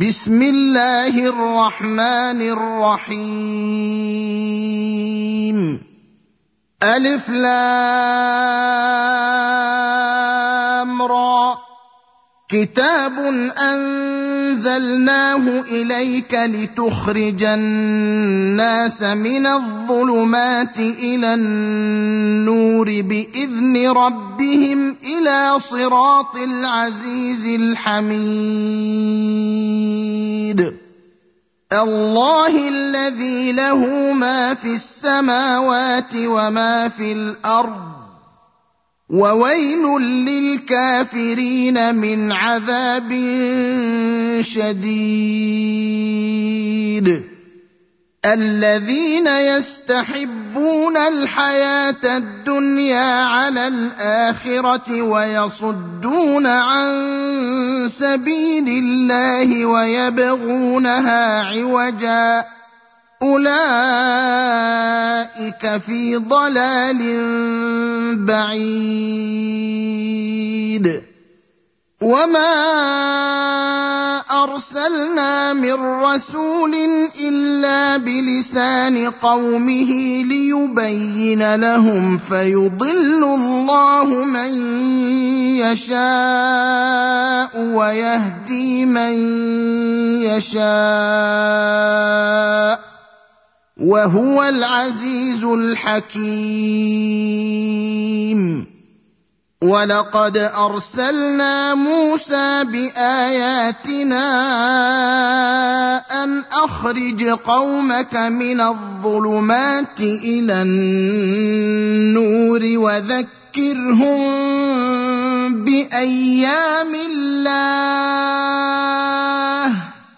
بسم الله الرحمن الرحيم. ألف لام را. كتاب أنزلناه إليك لتخرج الناس من الظلمات إلى النور بإذن ربهم إلى صراط العزيز الحميد. الله الذي له ما في السماوات وما في الأرض، وويل للكافرين من عذاب شديد. الذين يستحبون الحياة الدنيا على الآخرة ويصدون عن سبيل الله ويبغونها عوجا، أولئك في ضلال بعيد. وما أرسلنا من رسول إلا بلسان قومه ليبين لهم، فيضل الله من يشاء ويهدي من يشاء، وهو العزيز الحكيم. ولقد أرسلنا موسى بآياتنا أن أخرج قومك من الظلمات إلى النور وذكرهم بأيام الله،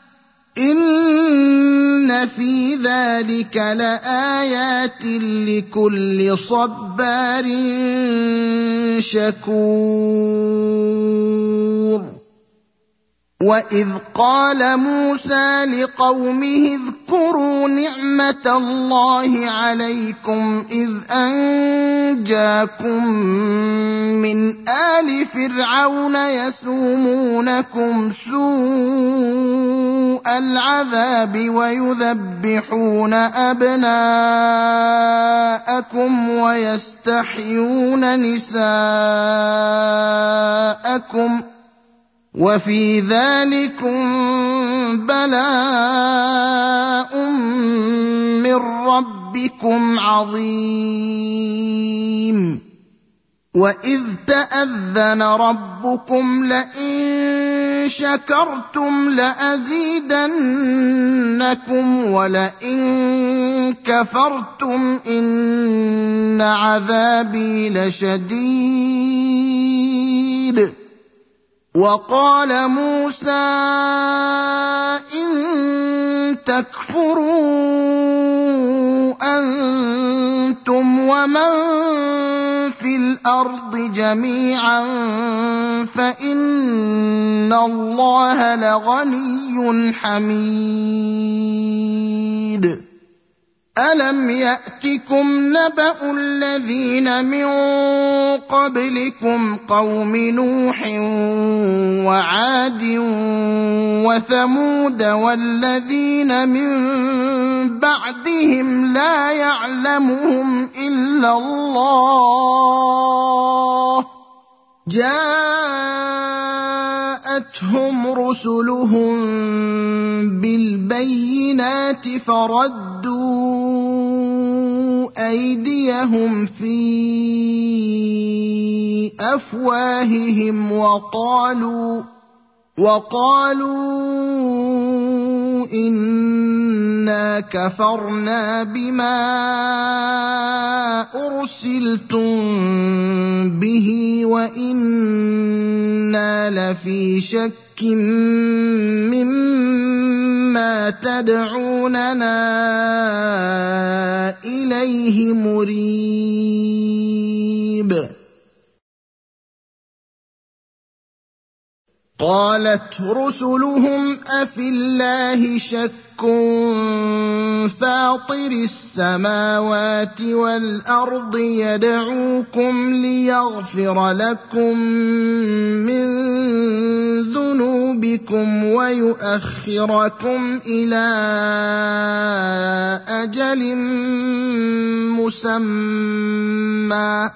إن في ذلك لآيات لكل صبار شكور. وإذ قال موسى لقومه اذكروا نعمة الله عليكم إذ أنجاكم من آل فرعون يسومونكم سوء العذاب ويذبحون أبناءكم ويستحيون نساءكم، وفي ذلكم بلاء من ربكم عظيم. وإذ تأذن ربكم لئن شكرتم لأزيدنكم ولئن كفرتم إن عذابي لشديد. وقال موسى إن تكفروا أنتم ومن في الأرض جميعا فإن الله لغني حميد. ألم يأتكم نبأ الذين من قبلكم قوم نوح وعاد وثمود والذين من بعدهم لا يعلمهم إلا الله، جاءتهم رسلهم بالبينات فردوا أيديهم في أفواههم وقالوا إنا كفرنا بما أرسلتم به وإنا لفي شك مما تدعوننا إليه مريب. قالت رسلهم أفي الله شك فاطر السماوات والأرض يدعوكم ليغفر لكم من ذنوبكم ويؤخركم إلى أجل مسمى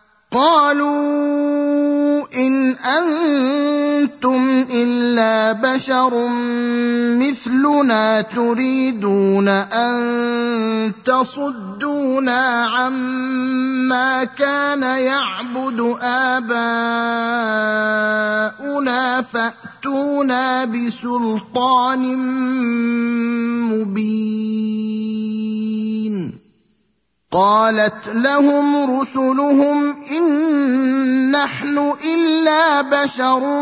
قالوا إن أنتم إلا بشر مثلنا تريدون أن تصدونا عما كان يعبد آباؤنا فأتونا بسلطان مبين قالت لهم رسلهم إن نحن إلا بشر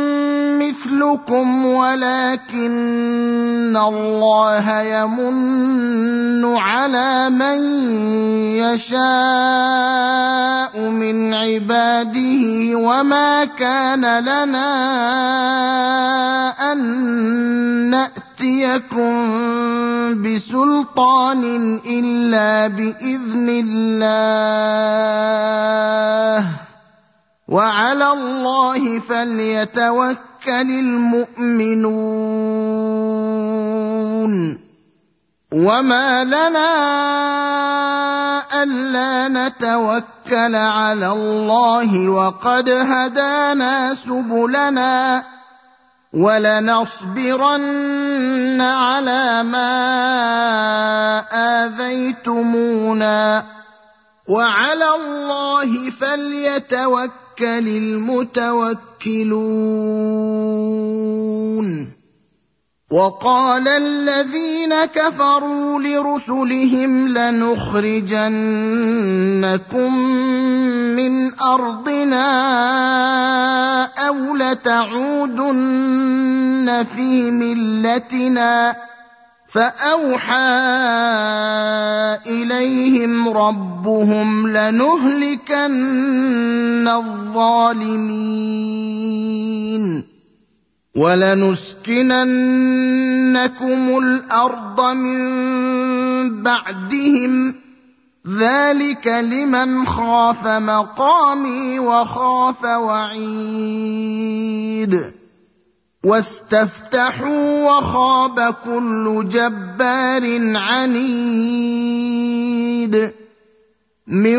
مثلكم ولكن الله يمن على من يشاء من عباده وما كان لنا أن نأتيكم بسلطان إلا بإذن الله وعلى الله فليتوكل المؤمنون وما لنا ألا نتوكل على الله وقد هدانا سبلنا ولنصبرن على ما آذيتمونا وعلى الله فليتوكل المتوكلون وقال الذين كفروا لرسلهم لنخرجنكم من أرضنا أو لتعودن في ملتنا فأوحى إليهم ربهم لنهلكن الظالمين ولنسكننكم الأرض من بعدهم ذلك لمن خاف مقامي وخاف وعيد واستفتحوا وخاب كل جبار عنيد من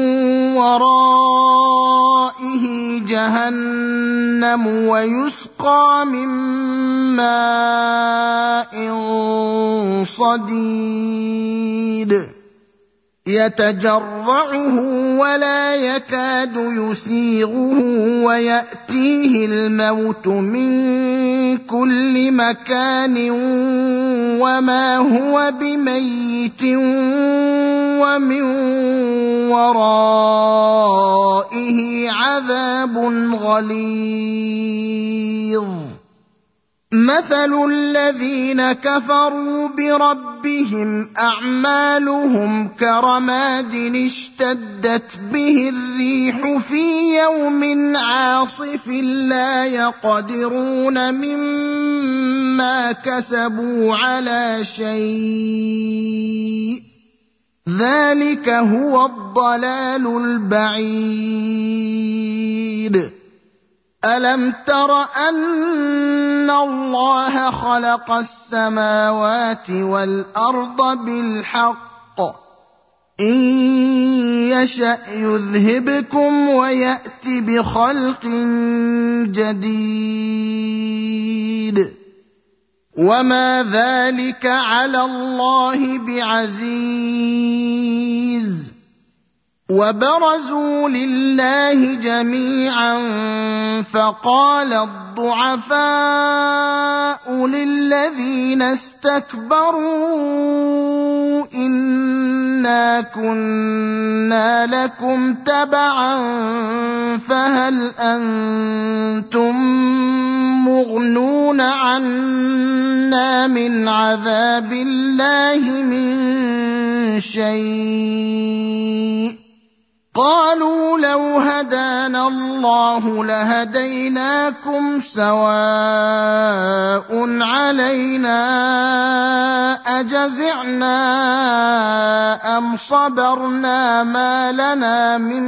ورائه جهنم ويسقى من ماء صديد يتجرعه ولا يكاد يسيغه ويأتيه الموت من كل مكان وما هو بميت ومن ورائه عذاب غليظ مثل الذين كفروا بربهم أعمالهم كرماد اشتدت به الريح في يوم عاصف لا يقدرون مما كسبوا على شيء ذلك هو الضلال البعيد ألم تر أن الله خلق السماوات والأرض بالحق إن يشأ يذهبكم ويأت بخلق جديد وما ذلك على الله بعزيز وبرزوا لله جميعا فقال الضعفاء للذين استكبروا إنا كنا لكم تبعا فهل أنتم مغنون عنا من عذاب الله من شيء قالوا لو هدانا الله لهديناكم سواء علينا أجزعنا أم صبرنا ما لنا من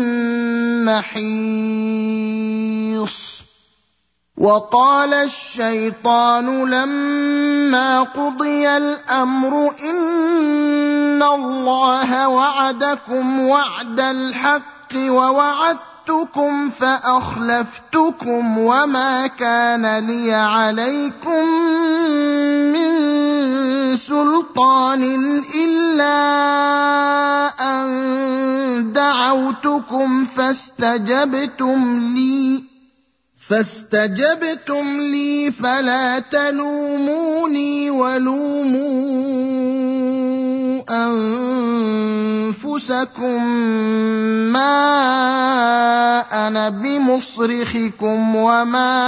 محيص وقال الشيطان لما قضي الأمر إن الله وعدكم وعد الحق ووعدتكم فأخلفتكم وما كان لي عليكم من سلطان إلا أن دعوتكم فاستجبتم لي فلا تلوموني ولوموا أنفسكم ما أنا بمصرخكم وما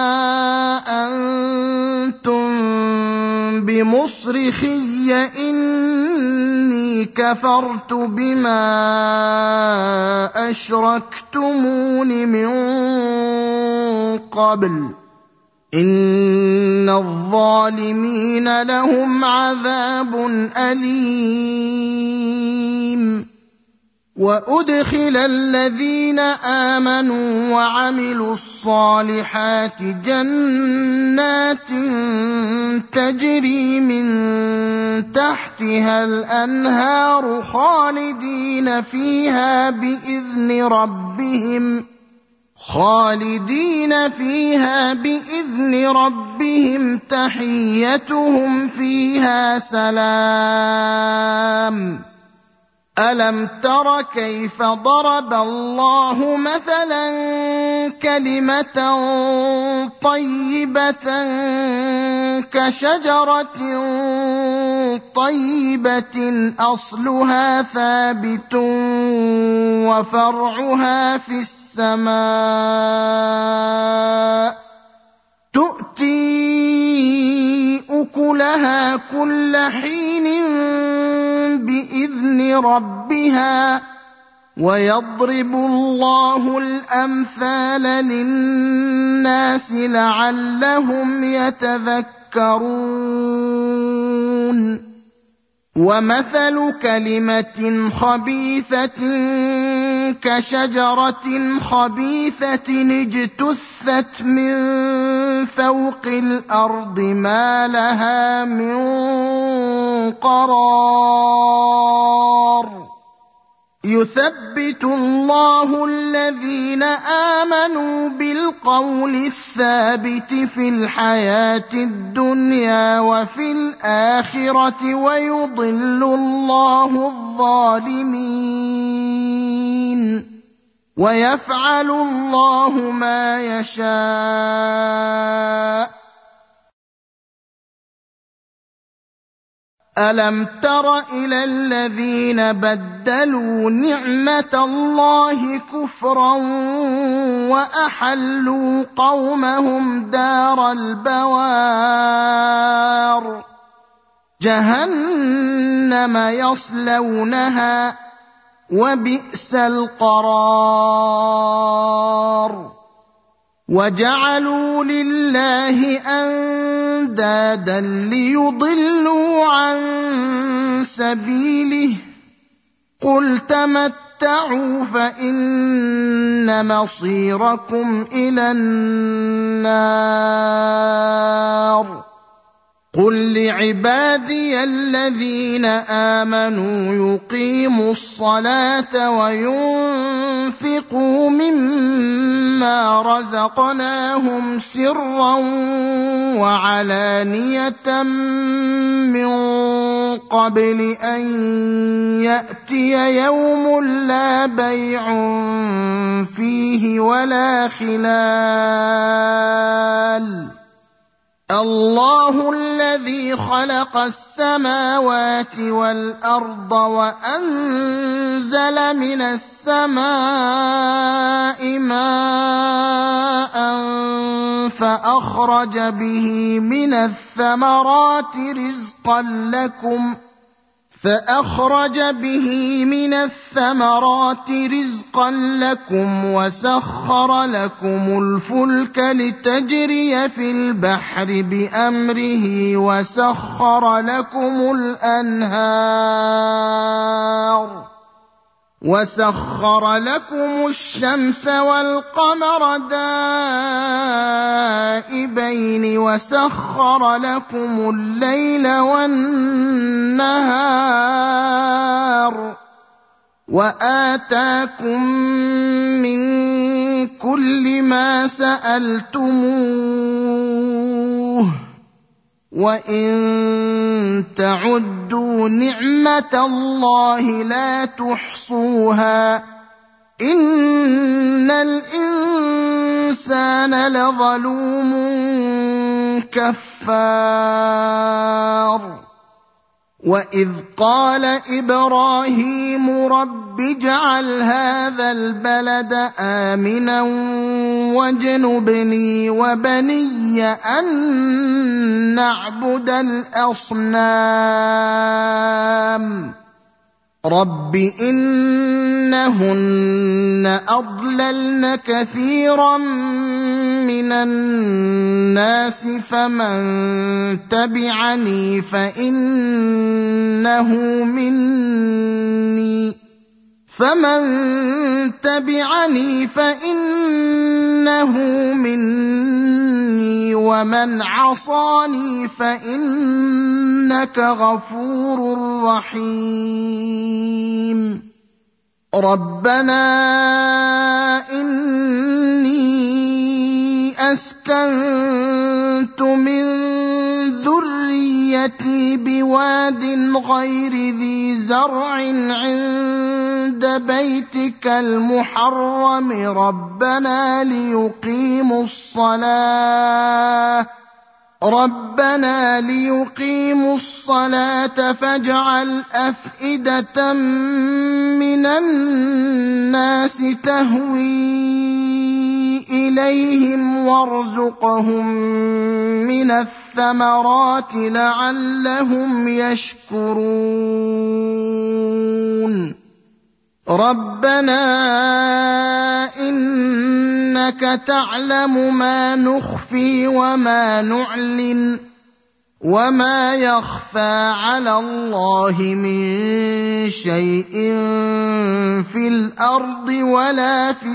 أنتم بمصرخي إني كفرت بما أشركتمون من قبل إن الظالمين لهم عذاب أليم وأدخل الذين آمنوا وعملوا الصالحات جنات تجري من تحتها الأنهار خالدين فيها بإذن ربهم تحيتهم فيها سلام ألم تر كيف ضرب الله مثلا كلمة طيبة كشجرة طيبة أصلها ثابت وفرعها في السماء تؤتي أكلها كل حين بإذن ربها ويضرب الله الأمثال للناس لعلهم يتذكرون ومثل كلمة خبيثة كشجرة خبيثة اجتثت من فوق الأرض ما لها من قرار يثبت الله الذين آمنوا بالقول الثابت في الحياة الدنيا وفي الآخرة ويضل الله الظالمين ويفعل الله ما يشاء ألم تر إلى الذين بدلوا نعمة الله كفرا وأحلوا قومهم دار البوار جهنم يصلونها وبئس القرار وجعلوا لله أندادا ليضلوا عن سبيله قل تمتعوا فإن مصيركم إلى النار قل لعبادي الذين آمنوا يقيموا الصلاة وينفقوا مما رزقناهم سرا وعلانية من قبل أن يأتي يوم لا بيع فيه ولا خلال الله الذي خلق السماوات والأرض وأنزل من السماء ماء فأخرج به من الثمرات رزقا لكم فأخرج به من الثمرات رزقا لكم وسخر لكم الفلك لتجري في البحر بأمره وسخر لكم الأنهار وسخر لكم الشمس والقمر دائبين وسخر لكم الليل والنهار وآتاكم من كل ما سألتموه وإن تعدوا نعمة الله لا تحصوها إن الإنسان لظلوم كفار وإذ قال إبراهيم رب اجعل هذا البلد آمنا واجنبني وبني أن نعبد الأصنام رب إنهن أضللن كثيرا من الناس فمن تبعني فإنه مني ومن عصاني فإنك غفور رحيم ربنا إني أسكنت من ذريتي بواد غير ذي زرع عند بيتك المحرم ربنا ليقيموا الصلاة فاجعل أفئدة من الناس تهوي إليهم وارزقهم من الثمرات لعلهم يشكرون ربنا إنك تعلم ما نخفي وما نعلن وما يخفى على الله من شيء في الأرض ولا في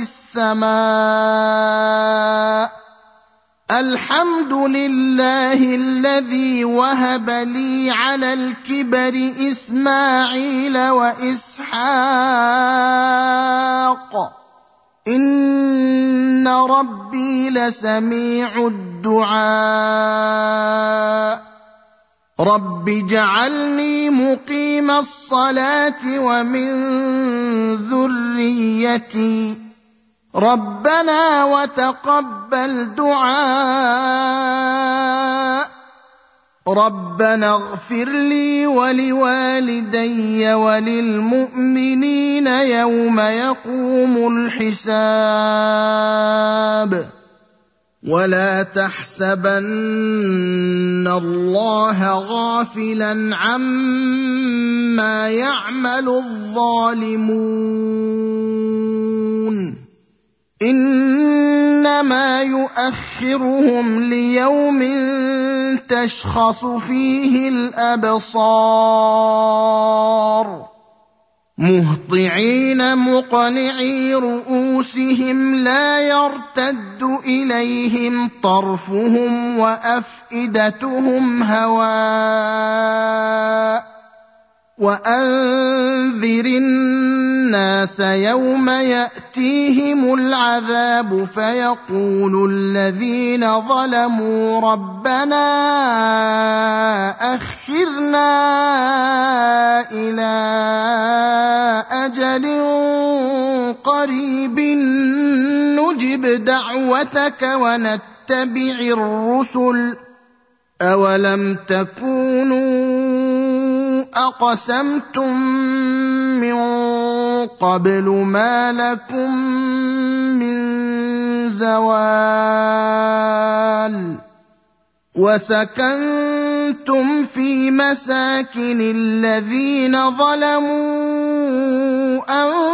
السماء الحمد لله الذي وهب لي على الكبر إسماعيل وإسحاق إن ربي لسميع الدعاء رب اجعلني مقيم الصلاة ومن ذريتي ربنا وتقبل دعاء ربنا اغفر لي ولوالدي وللمؤمنين يوم يقوم الحساب ولا تحسبن الله غافلا عما يعمل الظالمون إنما يؤخرهم ليوم تشخص فيه الأبصار مهطعين مقنعي رؤوسهم لا يرتد إليهم طرفهم وأفئدتهم هواء وأنذر الناس يوم يأتيهم العذاب فيقول الذين ظلموا ربنا أخرنا إلى أجل قريب نجب دعوتك ونتبع الرسل أولم تكونوا أقسمتم من قبل ما لكم من زوال وسكنتم كنتم في مساكن الذين ظلموا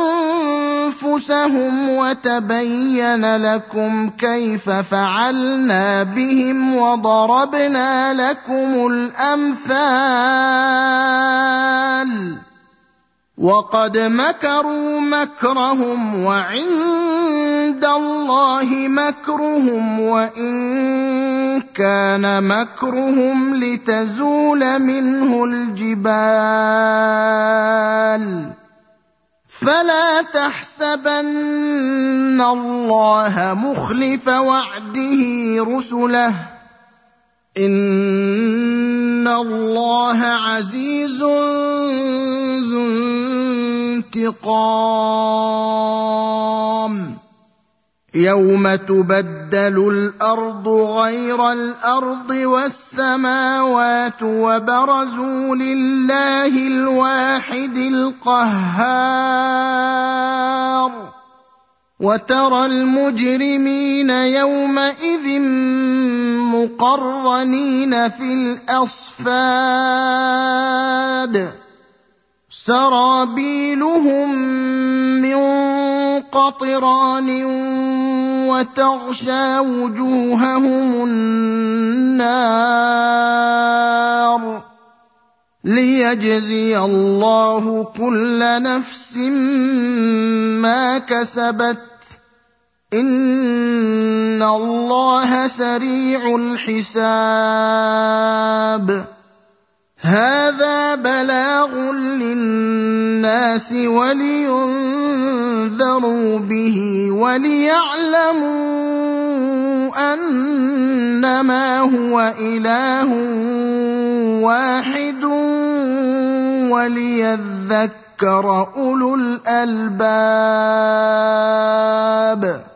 أنفسهم وتبين لكم كيف فعلنا بهم وضربنا لكم الأمثال وقد مكروا مكرهم وعند الله مكرهم وإن كان مكرهم لتزول منه الجبال فلا تحسبن الله مخلف وعده رسله إن الله عزيز ذو انتقام يوم تبدل الأرض غير الأرض والسماوات وبرزوا لله الواحد القهار وترى المجرمين يومئذ مقرنين في الأصفاد سرابيلهم من قطران وتغشى وجوههم النار ليجزي الله كل نفس ما كسبت إن الله سريع الحساب هذا بلاغ للناس ولينذروا به وليعلموا أنما هو إله واحد وليذكر أولو الألباب